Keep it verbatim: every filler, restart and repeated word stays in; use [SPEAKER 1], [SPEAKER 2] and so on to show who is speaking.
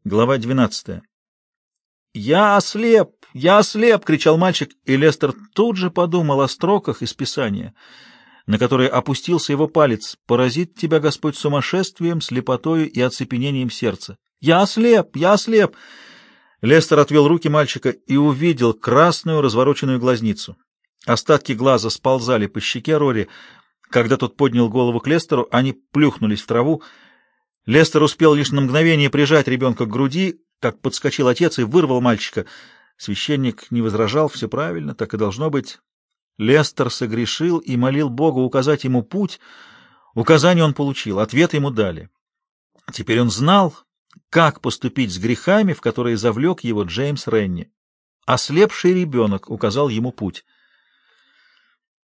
[SPEAKER 1] Глава двенадцатая. «Я ослеп! Я ослеп!» — кричал мальчик, и Лестер тут же подумал о строках из Писания, на которые опустился его палец: «Поразит тебя Господь сумасшествием, слепотою и оцепенением сердца». «Я ослеп! Я ослеп!» Лестер отвел руки мальчика и увидел красную развороченную глазницу. Остатки глаза сползали по щеке Рори. Когда тот поднял голову к Лестеру, они плюхнулись в траву. Лестер успел лишь на мгновение прижать ребенка к груди, как подскочил отец и вырвал мальчика. Священник не возражал, все правильно, так и должно быть. Лестер согрешил и молил Бога указать ему путь. Указание он получил, ответ ему дали. Теперь он знал, как поступить с грехами, в которые завлек его Джеймс Ренни. Ослепший ребенок указал ему путь.